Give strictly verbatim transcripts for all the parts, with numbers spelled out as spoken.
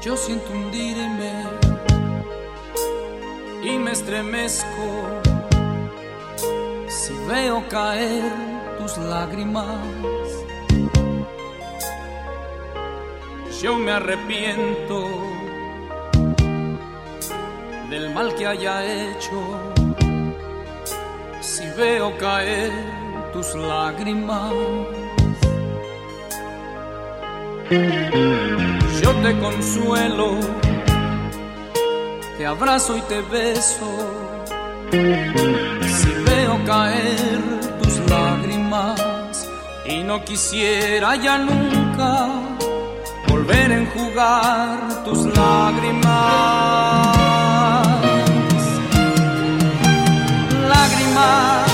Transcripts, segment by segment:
Yo siento hundirme y me estremezco si veo caer tus lágrimas. Yo me arrepiento del mal que haya hecho si veo caer tus lágrimas. Yo te consuelo, te abrazo y te beso si veo caer tus lágrimas, y no quisiera ya nunca volver a enjugar tus lágrimas. Lágrimas,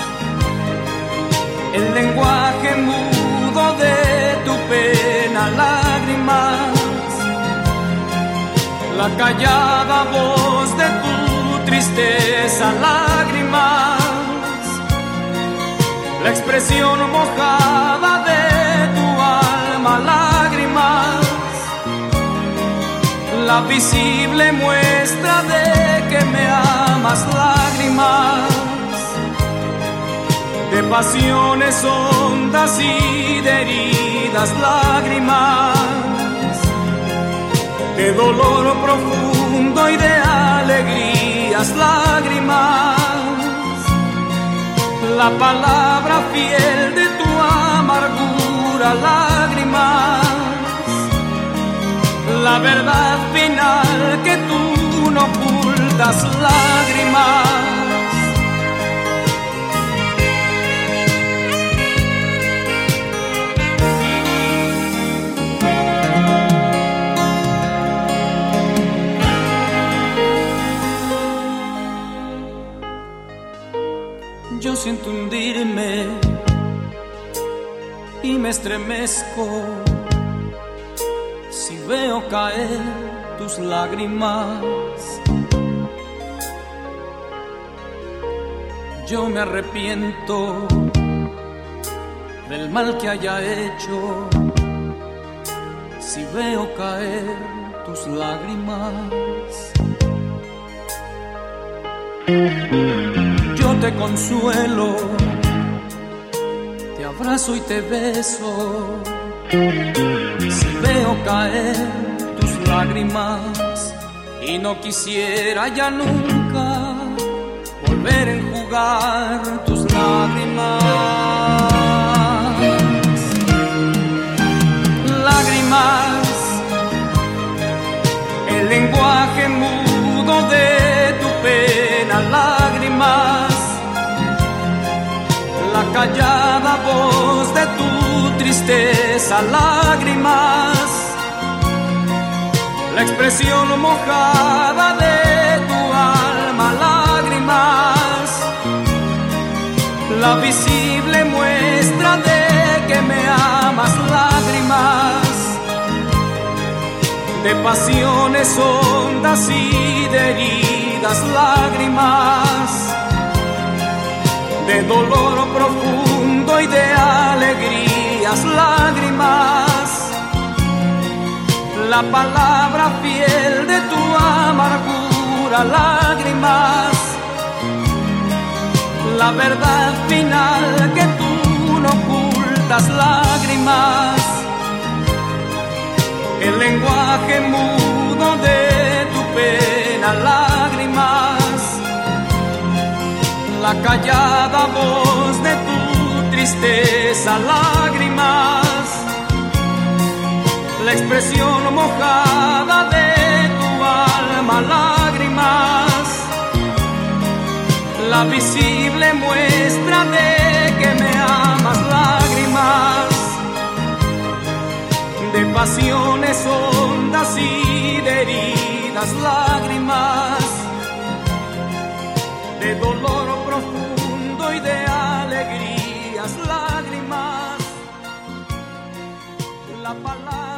el lenguaje mudo de tu pena. Lágrimas, la callada voz de tu tristeza. Lágrimas, la expresión mojada de tu alma. Lágrimas, la visible muestra de que me amas. Lágrimas, de pasiones hondas y de heridas. Lágrimas, de dolor profundo y de alegrías. Lágrimas, la palabra fiel de tu amargura. Lágrimas, la verdad final que tú no ocultas. Lágrimas, yo siento hundirme y me estremezco si veo caer tus lágrimas. Yo me arrepiento del mal que haya hecho si veo caer tus lágrimas. Yo te consuelo, te abrazo y te beso si veo caer tus lágrimas, y no quisiera ya nunca volver a enjugar tus lágrimas. Lágrimas, el lenguaje mudo de tu pena. Lágrimas, la callada voz de tu tristeza. Lágrimas, la expresión mojada de tu alma. Lágrimas, la visible muestra de que me amas. Lágrimas, de pasiones hondas y de heridas. Lágrimas, de dolor profundo y de alegrías. Lágrimas, la palabra fiel de tu amargura. Lágrimas, la verdad final que tú no ocultas. Lágrimas, el lenguaje mudo de tu pena. Lágrimas, la callada voz de tu tristeza. Lágrimas, la expresión mojada de tu alma. Lágrimas, la visible muestra de que me amas. Lágrimas, de pasiones hondas y de heridas. Lágrimas, de dolor profundo y de alegrías. Lágrimas, la palabra